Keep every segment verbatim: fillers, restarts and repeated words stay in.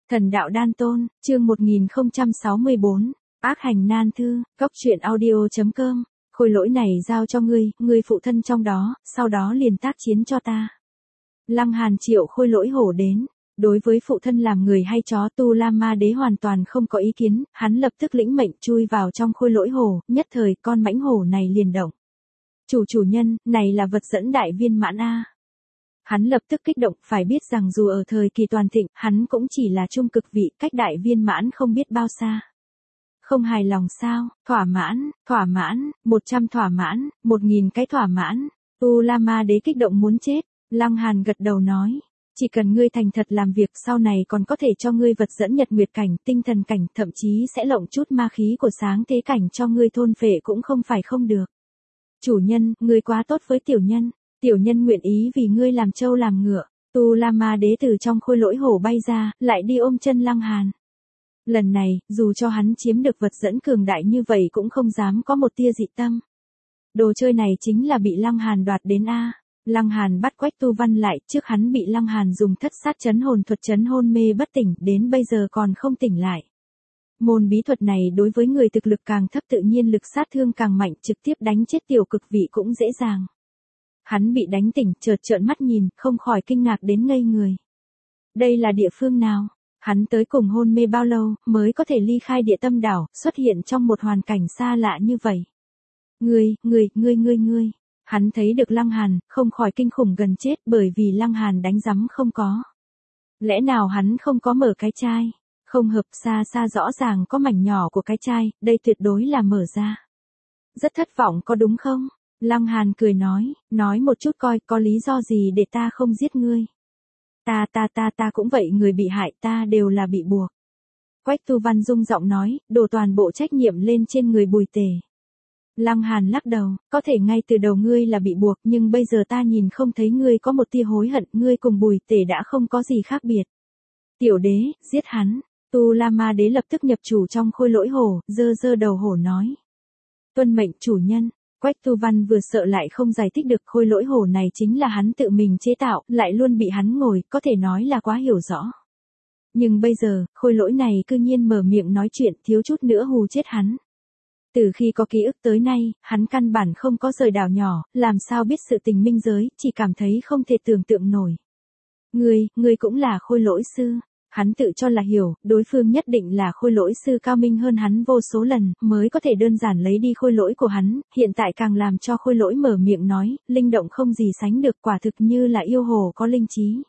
Thần đạo đan tôn, chương một nghìn không trăm sáu mươi bốn, ác hành nan thư, cốc truyện audio.com, khôi lỗi này giao cho ngươi, ngươi phụ thân trong đó, sau đó liền tác chiến cho ta. Lăng Hàn triệu khôi lỗi hổ đến, đối với phụ thân làm người hay chó Tu La Ma Đế hoàn toàn không có ý kiến, hắn lập tức lĩnh mệnh chui vào trong khôi lỗi hổ, nhất thời con mãnh hổ này liền động. Chủ chủ nhân, này là vật dẫn đại viên mãn a. Hắn lập tức kích động, phải biết rằng dù ở thời kỳ toàn thịnh, hắn cũng chỉ là trung cực vị, cách đại viên mãn không biết bao xa. Không hài lòng sao, thỏa mãn, thỏa mãn, một trăm thỏa mãn, một nghìn cái thỏa mãn. Tu La Ma Đế kích động muốn chết, Lăng Hàn gật đầu nói, chỉ cần ngươi thành thật làm việc sau này còn có thể cho ngươi vật dẫn nhật nguyệt cảnh, tinh thần cảnh, thậm chí sẽ lộng chút ma khí của sáng thế cảnh cho ngươi thôn phệ cũng không phải không được. Chủ nhân, ngươi quá tốt với tiểu nhân. Tiểu nhân nguyện ý vì ngươi làm trâu làm ngựa. Tu La Ma Đế từ trong khôi lỗi hổ bay ra, lại đi ôm chân Lăng Hàn. Lần này, dù cho hắn chiếm được vật dẫn cường đại như vậy cũng không dám có một tia dị tâm. Đồ chơi này chính là bị Lăng Hàn đoạt đến a. Lăng Hàn bắt Quách Tu Văn lại, trước hắn bị Lăng Hàn dùng thất sát chấn hồn thuật chấn hôn mê bất tỉnh, đến bây giờ còn không tỉnh lại. Môn bí thuật này đối với người thực lực càng thấp tự nhiên lực sát thương càng mạnh, trực tiếp đánh chết tiểu cực vị cũng dễ dàng. Hắn bị đánh tỉnh, chợt trợn mắt nhìn, không khỏi kinh ngạc đến ngây người. Đây là địa phương nào? Hắn tới cùng hôn mê bao lâu, mới có thể ly khai địa tâm đảo, xuất hiện trong một hoàn cảnh xa lạ như vậy? Ngươi, ngươi, ngươi, ngươi, ngươi. Hắn thấy được Lăng Hàn, không khỏi kinh khủng gần chết bởi vì Lăng Hàn đánh rắm không có. Lẽ nào hắn không có mở cái chai? Không hợp, xa xa rõ ràng có mảnh nhỏ của cái chai, đây tuyệt đối là mở ra. Rất thất vọng có đúng không? Lăng Hàn cười nói, nói một chút coi có lý do gì để ta không giết ngươi. Ta ta ta ta cũng vậy, người bị hại ta đều là bị buộc. Quách Tu Văn rung giọng nói, đổ toàn bộ trách nhiệm lên trên người Bùi Tề. Lăng Hàn lắc đầu, có thể ngay từ đầu ngươi là bị buộc nhưng bây giờ ta nhìn không thấy ngươi có một tia hối hận, ngươi cùng Bùi Tề đã không có gì khác biệt. Tiểu đế, giết hắn. Tu La Ma Đế lập tức nhập chủ trong khôi lỗi hổ, dơ dơ đầu hổ nói. Tuân mệnh chủ nhân. Quách Tu Văn vừa sợ lại không giải thích được, khôi lỗi hổ này chính là hắn tự mình chế tạo, lại luôn bị hắn ngồi, có thể nói là quá hiểu rõ. Nhưng bây giờ, khôi lỗi này cư nhiên mở miệng nói chuyện, thiếu chút nữa hù chết hắn. Từ khi có ký ức tới nay, hắn căn bản không có rời đảo nhỏ, làm sao biết sự tình minh giới, chỉ cảm thấy không thể tưởng tượng nổi. Ngươi, ngươi cũng là khôi lỗi sư. Hắn tự cho là hiểu, đối phương nhất định là khôi lỗi sư cao minh hơn hắn vô số lần, mới có thể đơn giản lấy đi khôi lỗi của hắn, hiện tại càng làm cho khôi lỗi mở miệng nói, linh động không gì sánh được, quả thực như là yêu hồ có linh trí.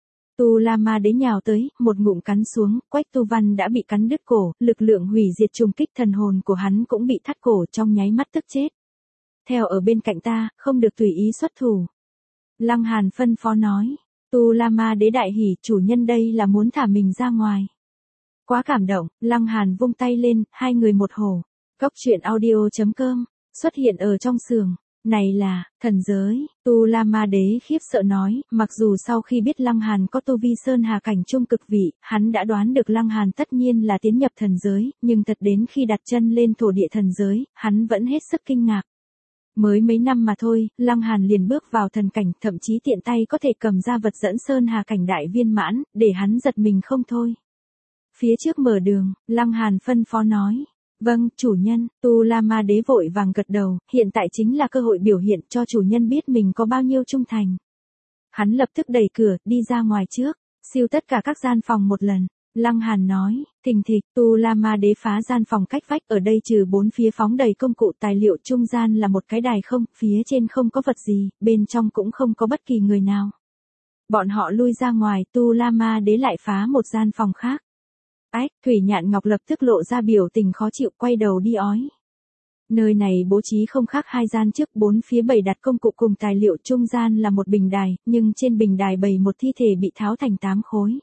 Tu La Ma Đế nhào tới, một ngụm cắn xuống, Quách Tu Văn đã bị cắn đứt cổ, lực lượng hủy diệt trùng kích thần hồn của hắn cũng bị thắt cổ trong nháy mắt tức chết. Theo ở bên cạnh ta, không được tùy ý xuất thủ. Lăng Hàn phân phó nói. Tu La Ma Đế đại hỉ, chủ nhân đây là muốn thả mình ra ngoài. Quá cảm động, Lăng Hàn vung tay lên, hai người một hổ. Cốc truyện audio.com, xuất hiện ở trong sườn. Này là, thần giới, Tu La Ma Đế khiếp sợ nói, mặc dù sau khi biết Lăng Hàn có tu vi sơn hà cảnh trung cực vị, hắn đã đoán được Lăng Hàn tất nhiên là tiến nhập thần giới, nhưng thật đến khi đặt chân lên thổ địa thần giới, hắn vẫn hết sức kinh ngạc. Mới mấy năm mà thôi, Lăng Hàn liền bước vào thần cảnh, thậm chí tiện tay có thể cầm ra vật dẫn sơn hà cảnh đại viên mãn, để hắn giật mình không thôi. Phía trước mở đường, Lăng Hàn phân phó nói. Vâng, chủ nhân. Tu La Ma Đế vội vàng gật đầu, hiện tại chính là cơ hội biểu hiện cho chủ nhân biết mình có bao nhiêu trung thành. Hắn lập tức đẩy cửa, đi ra ngoài trước, siêu tất cả các gian phòng một lần. Lăng Hàn nói, thình thịch, Tu La Ma Đế phá gian phòng cách vách, ở đây trừ bốn phía phóng đầy công cụ tài liệu, trung gian là một cái đài không, phía trên không có vật gì, bên trong cũng không có bất kỳ người nào. Bọn họ lui ra ngoài, Tu La Ma Đế lại phá một gian phòng khác. Ách, Thủy Nhạn Ngọc lập tức lộ ra biểu tình khó chịu, quay đầu đi ói. Nơi này bố trí không khác hai gian trước, bốn phía bày đặt công cụ cùng tài liệu, trung gian là một bình đài, nhưng trên bình đài bày một thi thể bị tháo thành tám khối.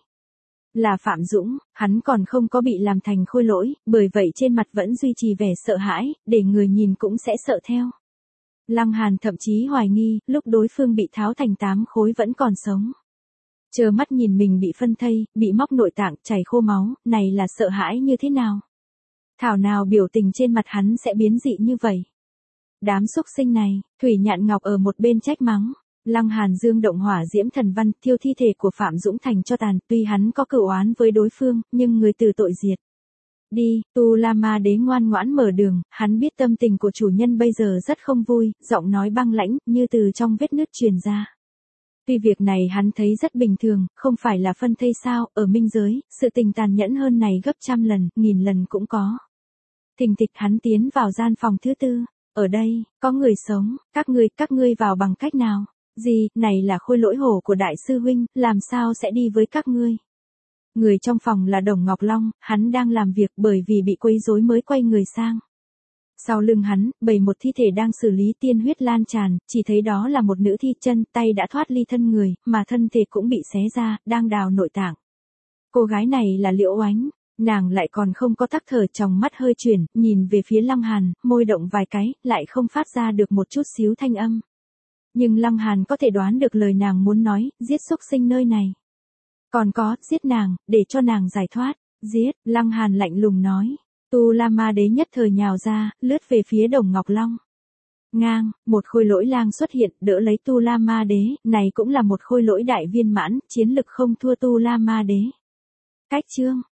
Là Phạm Dũng, hắn còn không có bị làm thành khôi lỗi, bởi vậy trên mặt vẫn duy trì vẻ sợ hãi, để người nhìn cũng sẽ sợ theo. Lăng Hàn thậm chí hoài nghi, lúc đối phương bị tháo thành tám khối vẫn còn sống. Chờ mắt nhìn mình bị phân thây, bị móc nội tạng, chảy khô máu, này là sợ hãi như thế nào? Thảo nào biểu tình trên mặt hắn sẽ biến dị như vậy? Đám xúc sinh này, Thủy Nhạn Ngọc ở một bên trách mắng. Lăng Hàn dương động hỏa diễm thần văn, thiêu thi thể của Phạm Dũng thành cho tàn, tuy hắn có cửu oán với đối phương, nhưng người từ tội diệt. Đi, Tu La Ma Đế ngoan ngoãn mở đường, hắn biết tâm tình của chủ nhân bây giờ rất không vui, giọng nói băng lãnh, như từ trong vết nứt truyền ra. Tuy việc này hắn thấy rất bình thường, không phải là phân thây sao, ở minh giới, sự tình tàn nhẫn hơn này gấp trăm lần, nghìn lần cũng có. Thình thịch hắn tiến vào gian phòng thứ tư, ở đây, có người sống, các ngươi, các ngươi vào bằng cách nào? Gì, này là Khôi Lỗi Hổ của đại sư huynh, làm sao sẽ đi với các ngươi? Người trong phòng là Đồng Ngọc Long, hắn đang làm việc bởi vì bị quấy rối mới quay người sang. Sau lưng hắn, bầy một thi thể đang xử lý tiên huyết lan tràn, chỉ thấy đó là một nữ thi, chân, tay đã thoát ly thân người, mà thân thể cũng bị xé ra, đang đào nội tạng. Cô gái này là Liễu Oánh, nàng lại còn không có tắc thở, trong mắt hơi chuyển, nhìn về phía Lăng Hàn, môi động vài cái, lại không phát ra được một chút xíu thanh âm. Nhưng Lăng Hàn có thể đoán được lời nàng muốn nói, giết xúc sinh nơi này. Còn có, giết nàng, để cho nàng giải thoát, giết, Lăng Hàn lạnh lùng nói. Tu La Ma Đế nhất thời nhào ra, lướt về phía Đồng Ngọc Long. Ngang, một khôi lỗi lang xuất hiện, đỡ lấy Tu La Ma Đế, này cũng là một khôi lỗi đại viên mãn, chiến lực không thua Tu La Ma Đế. Cách chương